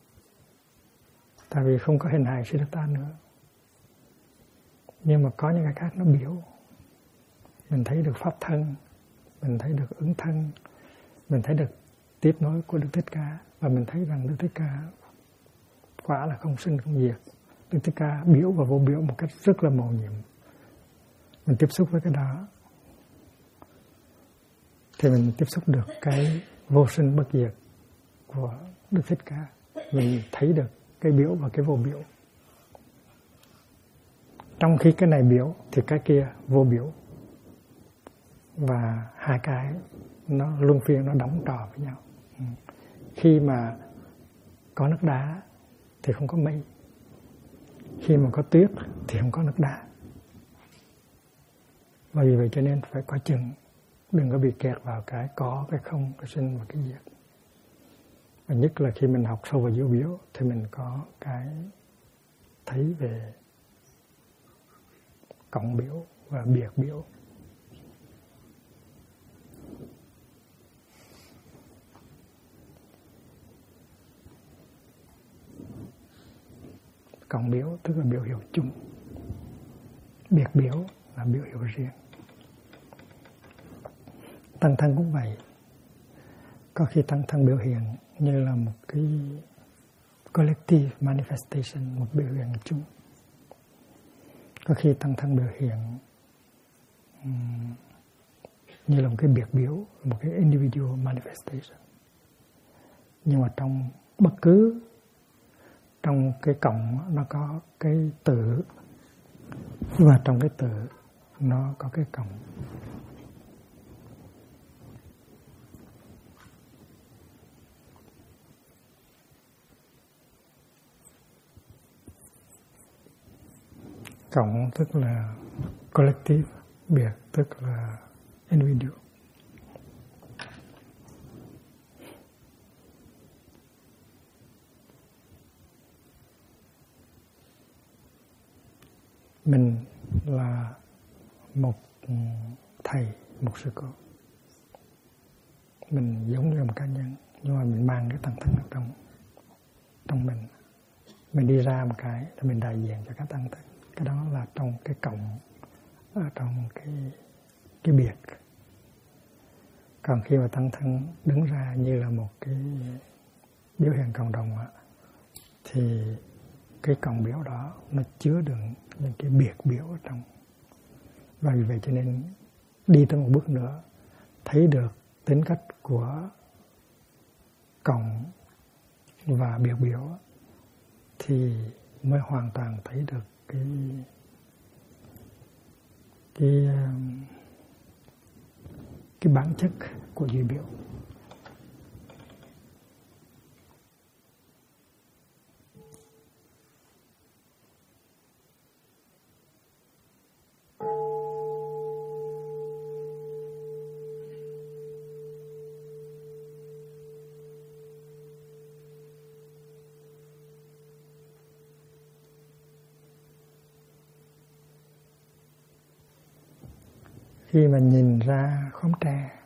Tại vì không có hình hài Siddhartha nữa. Nhưng mà có những cái khác nó biểu. Mình thấy được pháp thân, mình thấy được ứng thân, mình thấy được tiếp nối của Đức Thích Ca, và mình thấy rằng Đức Thích Ca quả là không sinh không diệt. Đức Thích Ca biểu và vô biểu một cách rất là mầu nhiệm. Mình tiếp xúc với cái đó thì mình tiếp xúc được cái vô sinh bất diệt của Đức Thích Ca. Mình thấy được cái biểu và cái vô biểu. Trong khi cái này biểu thì cái kia vô biểu. Và hai cái nó luân phiên, nó đóng trò với nhau. Khi mà có nước đá thì không có mây. Khi mà có tuyết thì không có nước đá. Và vì vậy cho nên phải có chừng, đừng có bị kẹt vào cái có, cái không, cái sinh và cái diệt. Và nhất là khi mình học sâu vào vô biểu thì mình có cái thấy về cộng biểu và biệt biểu. Cộng biểu tức là biểu hiệu chung, biệt biểu là biểu hiệu riêng. Tăng thân cũng vậy. Có khi tăng thân biểu hiện như là một cái collective manifestation, một biểu hiện chung. Có khi tăng thân biểu hiện như là một cái biệt biểu, một cái individual manifestation. Nhưng mà trong bất cứ trong cái cộng nó có cái tự, và trong cái tự nó có cái cộng. Cộng tức là collective, biệt tức là individual. Mình là một thầy, một sư cô. Mình giống như một cá nhân, nhưng mà mình mang cái tăng thân ở trong mình. Mình đi ra một cái thì mình đại diện cho các tăng thân. Cái đó là trong cái cộng, ở trong cái biệt. Còn khi mà tăng thân đứng ra như là một cái biểu hiện cộng đồng thì cái cộng biểu đó nó chứa đựng những cái biệt biểu ở trong. Và vì vậy cho nên đi tới một bước nữa, thấy được tính cách của cộng và biệt biểu thì mới hoàn toàn thấy được cái bản chất của duy biểu. Khi mà nhìn ra khóm tre,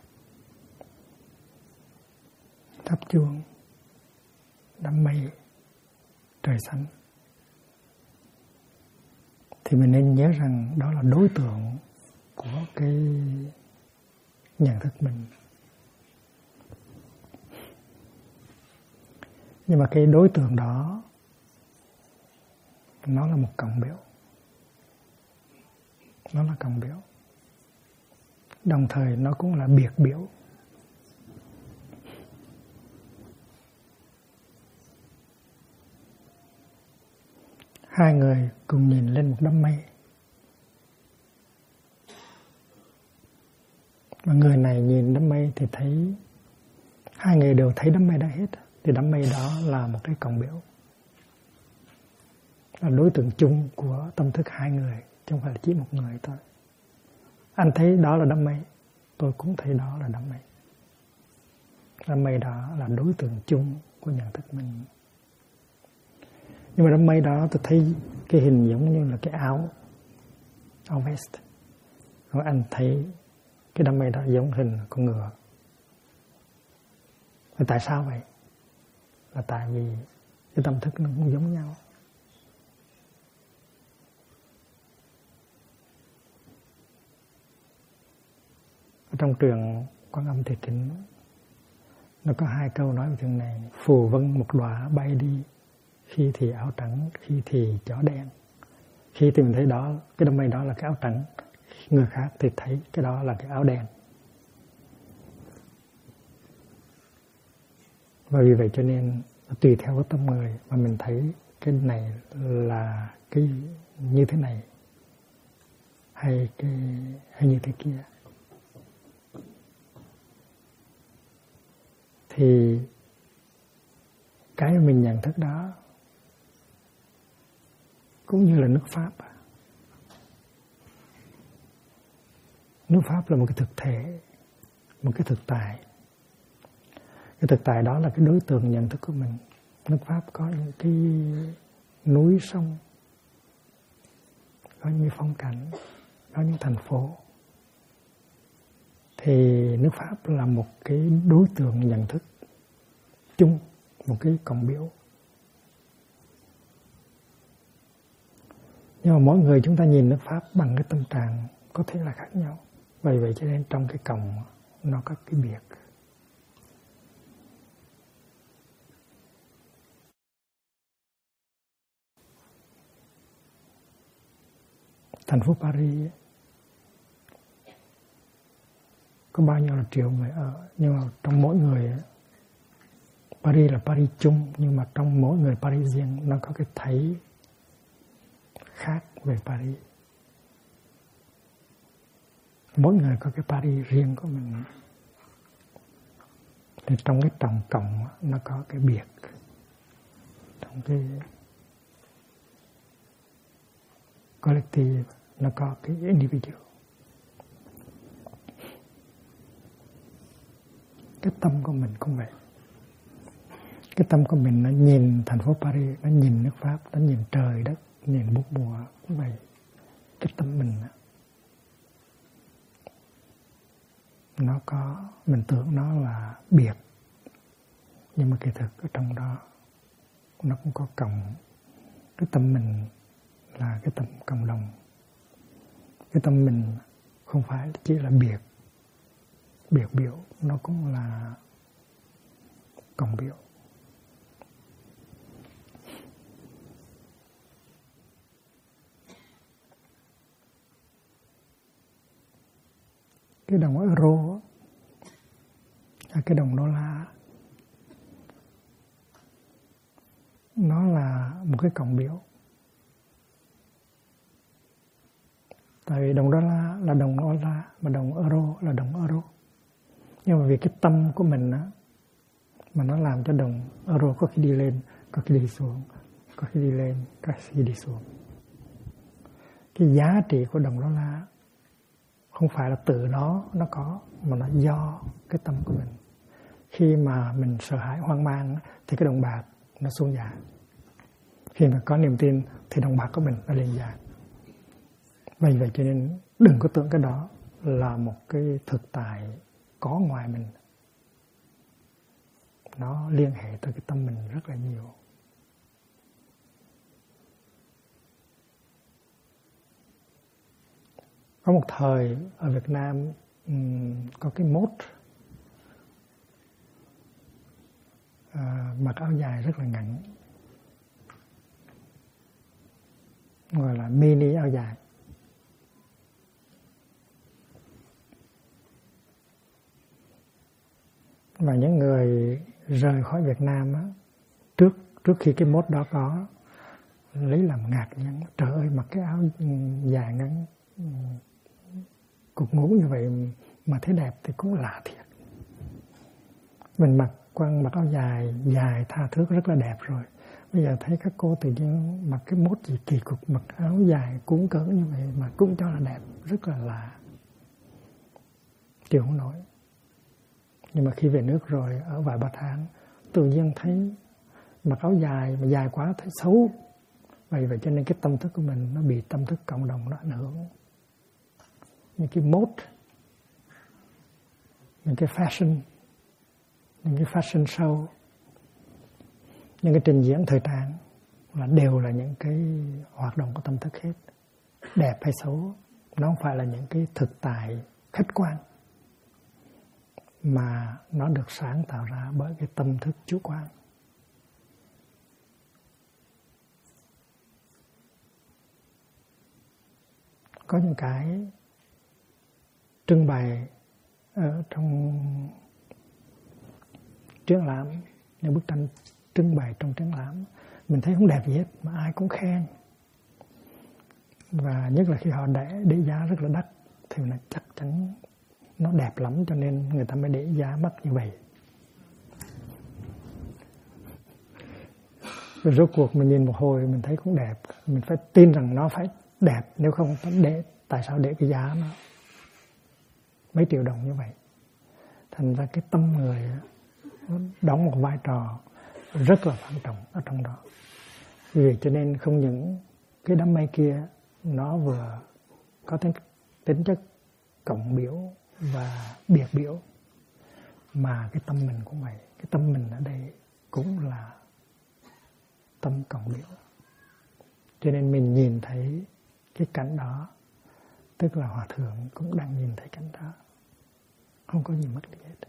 tháp chuông, đám mây, trời xanh, thì mình nên nhớ rằng đó là đối tượng của cái nhận thức mình. Nhưng mà cái đối tượng đó nó là một cộng biểu. Nó là cộng biểu. Đồng thời nó cũng là biệt biểu. Hai người cùng nhìn lên một đám mây. Và người này nhìn đám mây thì thấy, hai người đều thấy đám mây đó hết. Thì đám mây đó là một cái cộng biểu. Là đối tượng chung của tâm thức hai người, chứ không phải là chỉ một người thôi. Anh thấy đó là đám mây, tôi cũng thấy đó là đám mây. Đám mây đó là đối tượng chung của nhận thức mình. Nhưng mà đám mây đó tôi thấy cái hình giống như là cái áo vest. Rồi anh thấy cái đám mây đó giống hình con ngựa. Và tại sao vậy? Là tại vì cái tâm thức nó cũng giống nhau. Ở trong truyện Quán Âm Thị Kính nó có hai câu nói về chuyện này. Phù vân một đóa bay đi, khi thì áo trắng, khi thì chó đen. Khi thì mình thấy đó, cái đám mây đó là cái áo trắng, người khác thì thấy cái đó là cái áo đen. Và vì vậy cho nên tùy theo cái tâm người mà mình thấy cái này là cái như thế này hay như thế kia. Thì cái mình nhận thức đó cũng như là nước Pháp. Nước Pháp là một cái thực thể, một cái thực tại. Cái thực tại đó là cái đối tượng nhận thức của mình. Nước Pháp có những cái núi sông, có những cái phong cảnh, có những thành phố, thì nước Pháp là một cái đối tượng nhận thức chung, một cái cộng biểu. Nhưng mà mỗi người chúng ta nhìn nước Pháp bằng cái tâm trạng có thể là khác nhau. Vậy cho nên trong cái cổng nó có cái biệt. Thành phố Paris có bao nhiêu là triệu người ở, nhưng mà trong mỗi người, Paris là Paris chung, nhưng mà trong mỗi người Parisien nó có cái thấy khác về Paris. Mỗi người có cái Paris riêng của mình. Thì trong cái tổng cộng nó có cái biệt. Trong cái collective nó có cái individual. Cái tâm của mình cũng vậy. Cái tâm của mình nó nhìn thành phố Paris, nó nhìn nước Pháp, nó nhìn trời đất, nhìn bốn mùa cũng vậy. Cái tâm mình nó có, mình tưởng nó là biệt, nhưng mà kỳ thực ở trong đó nó cũng có cộng. Cái tâm mình là cái tâm cộng đồng. Cái tâm mình không phải chỉ là biệt biểu, nó cũng là cộng biểu. Cái đồng euro, cái đồng đô la, nó là một cái cộng biểu. Tại vì đồng đô la là đồng đô la, mà đồng euro là đồng euro. Nhưng mà vì cái tâm của mình á, mà nó làm cho đồng euro có khi đi lên, có khi đi xuống, có khi đi lên, có khi đi xuống. Cái giá trị của đồng đô la không phải là tự nó có, mà nó do cái tâm của mình. Khi mà mình sợ hãi hoang mang thì cái đồng bạc nó xuống giá. Khi mà có niềm tin thì đồng bạc của mình nó lên giá. Vậy cho nên đừng có tưởng cái đó là một cái thực tại có ngoài mình. Nó liên hệ tới cái tâm mình rất là nhiều. Có một thời ở Việt Nam có cái mốt mặc áo dài rất là ngắn, gọi là mini áo dài. Và những người rời khỏi Việt Nam á, trước khi cái mốt đó có, lấy làm ngạc nhiên. Trời ơi, mặc cái áo dài ngắn cục ngủ như vậy mà thấy đẹp thì cũng lạ thiệt. Mình mặc áo dài tha thước rất là đẹp rồi. Bây giờ thấy các cô tự nhiên mặc cái mốt gì kỳ cục, mặc áo dài cuốn cỡ như vậy mà cũng cho là đẹp, rất là lạ. Chịu không nổi. Nhưng mà khi về nước rồi, ở vài ba tháng, tự nhiên thấy mặc áo dài mà dài quá thấy xấu. Vậy cho nên cái tâm thức của mình nó bị tâm thức cộng đồng nó ảnh hưởng. Những cái mode, những cái fashion, những cái fashion show, những cái trình diễn thời trang là đều là những cái hoạt động của tâm thức hết. Đẹp hay xấu, nó không phải là những cái thực tại khách quan, mà nó được sáng tạo ra bởi cái tâm thức chủ quan. Có những cái trưng bày ở trong triển lãm, những bức tranh trưng bày trong triển lãm, mình thấy không đẹp gì hết mà ai cũng khen. Và nhất là khi họ để giá rất là đắt thì là chắc chắn nó đẹp lắm, cho nên người ta mới để giá mắc như vậy. Rồi rốt cuộc mình nhìn một hồi mình thấy cũng đẹp, mình phải tin rằng nó phải đẹp, nếu không tại sao để cái giá nó mấy triệu đồng như vậy. Thành ra cái tâm người nó đóng một vai trò rất là quan trọng ở trong đó. Vì vậy cho nên không những cái đám mây kia nó vừa có tính chất cộng biểu và biệt biểu, mà cái tâm mình cũng vậy. Cái tâm mình ở đây cũng là tâm cộng biểu. Cho nên mình nhìn thấy cái cảnh đó, tức là Hòa Thượng cũng đang nhìn thấy cảnh đó, không có gì mất đi hết.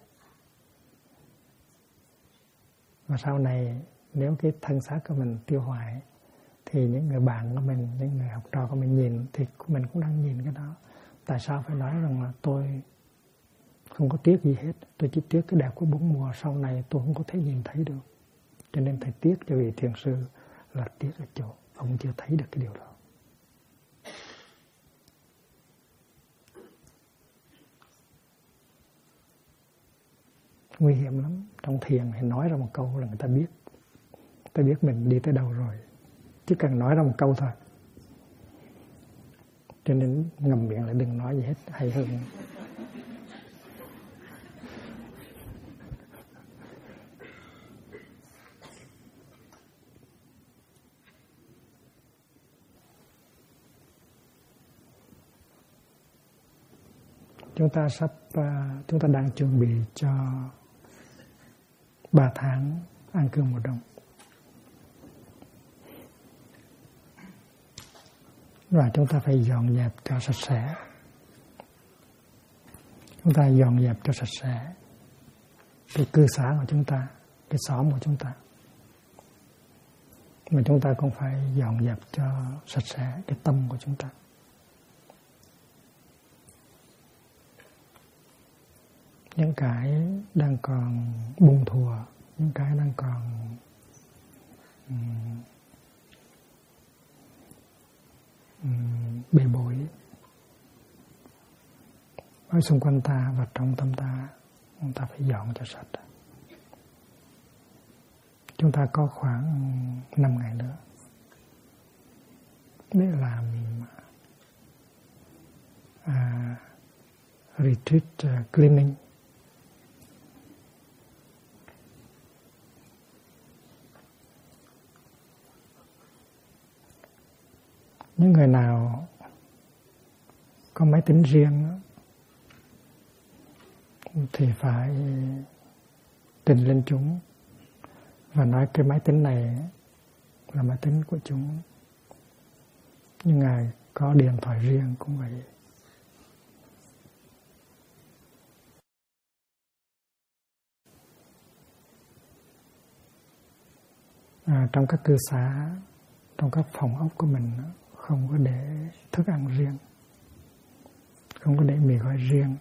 Và sau này nếu cái thân xác của mình tiêu hoại, thì những người bạn của mình, những người học trò của mình nhìn thì mình cũng đang nhìn cái đó. Tại sao phải nói rằng là tôi không có tiếc gì hết, tôi chỉ tiếc cái đẹp của bốn mùa, sau này tôi không có thể nhìn thấy được. Cho nên thầy tiếc cho vị thiền sư là tiếc ở chỗ ông chưa thấy được cái điều đó. Nguy hiểm lắm. Trong thiền thì nói ra một câu là người ta biết mình đi tới đâu rồi, chỉ cần nói ra một câu thôi. Cho nên ngậm miệng lại đừng nói gì hết, hay hơn. Chúng ta đang chuẩn bị cho 3 tháng an cư mùa đông. Và chúng ta phải dọn dẹp cho sạch sẽ. Chúng ta dọn dẹp cho sạch sẽ cái cư xá của chúng ta, cái xóm của chúng ta. Mà chúng ta cũng phải dọn dẹp cho sạch sẽ cái tâm của chúng ta. Những cái đang còn buông thùa, những cái đang còn bề bối ở xung quanh ta và trong tâm ta, chúng ta phải dọn cho sạch. Chúng ta có khoảng 5 ngày nữa để làm retreat cleaning. Những người nào có máy tính riêng thì phải trình lên chúng và nói cái máy tính này là máy tính của chúng. Nhưng ngài có điện thoại riêng cũng vậy. Trong các cư xá, trong các phòng ốc của mình không có để thức ăn riêng, không có để mì gói riêng,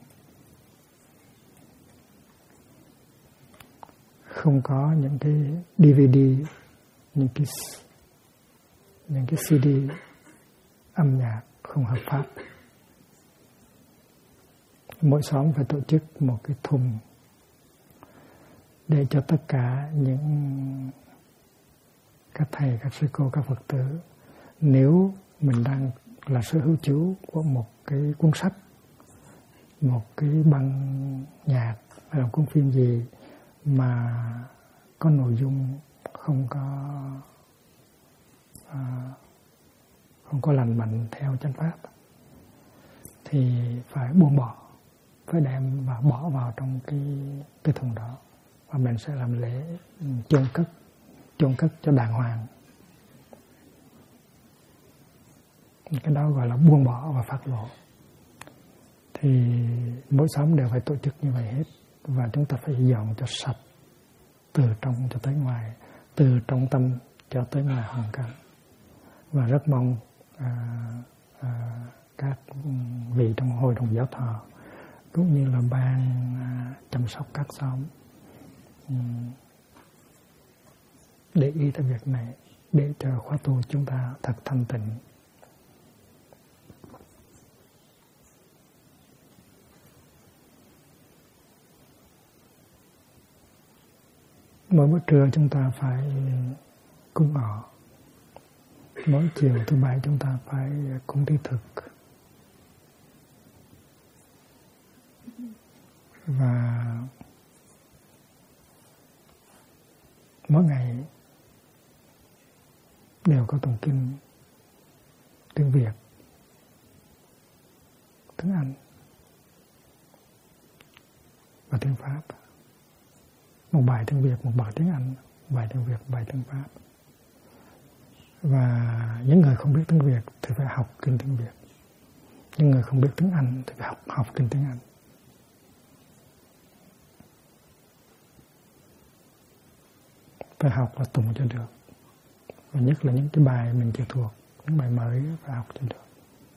không có những cái DVD, những cái CD âm nhạc không hợp pháp. Mỗi xóm phải tổ chức một cái thùng để cho tất cả những các thầy, các sư cô, các Phật tử, nếu mình đang là sở hữu chủ của một cái cuốn sách, một cái băng nhạc hay là cuốn phim gì mà có nội dung không có lành mạnh theo chánh pháp, thì phải buông bỏ, phải đem và bỏ vào trong cái thùng đó, và mình sẽ làm lễ chôn cất cho đàng hoàng. Cái đó gọi là buông bỏ và phát lộ. Thì mỗi xóm đều phải tổ chức như vậy hết, và chúng ta phải dọn cho sạch từ trong cho tới ngoài, từ trong tâm cho tới ngoài hoàn cảnh. Và rất mong các vị trong hội đồng giáo thọ cũng như là ban chăm sóc các xóm để ý tới việc này, để cho khóa tu chúng ta thật thanh tịnh. Mỗi bữa trưa chúng ta phải cúng ngọ. Mỗi chiều thứ bảy chúng ta phải cúng thí thực. Và mỗi ngày đều có tụng kinh tiếng Việt tiếng Anh và tiếng Pháp. Một bài tiếng Việt, một bài tiếng Anh, một bài tiếng Việt, một bài tiếng Pháp. Và những người không biết tiếng Việt thì phải học kinh tiếng Việt. Những người không biết tiếng Anh thì phải học kinh tiếng Anh. Phải học và tụng cho được. Và nhất là những cái bài mình chưa thuộc, những bài mới phải học cho được.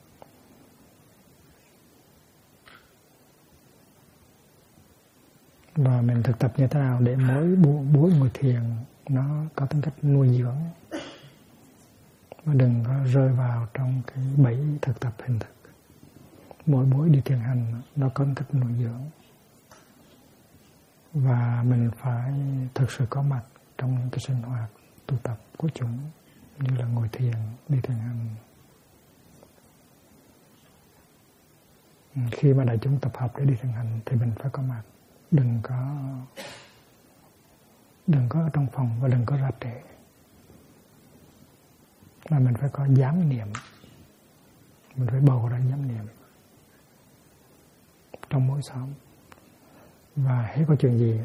Và mình thực tập như thế nào để mỗi buổi ngồi thiền nó có tính cách nuôi dưỡng, và đừng có rơi vào trong cái bẫy thực tập hình thức. Mỗi buổi đi thiền hành nó có tính cách nuôi dưỡng, và mình phải thực sự có mặt trong những cái sinh hoạt tu tập của chúng, như là ngồi thiền, đi thiền hành. Khi mà đại chúng tập hợp để đi thiền hành thì mình phải có mặt. Đừng có ở trong phòng và đừng có ra trễ. Mà mình phải có giám niệm. Mình phải bầu ra giám niệm trong mỗi xóm. Và hết có chuyện gì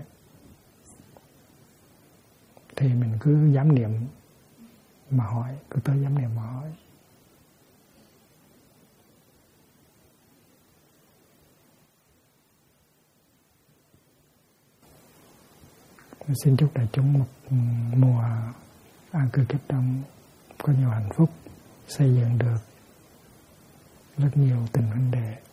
thì mình cứ giám niệm mà hỏi, cứ tới giám niệm mà hỏi. Xin chúc đại chúng một mùa an cư kiếp đông có nhiều hạnh phúc, xây dựng được rất nhiều tình huynh đệ.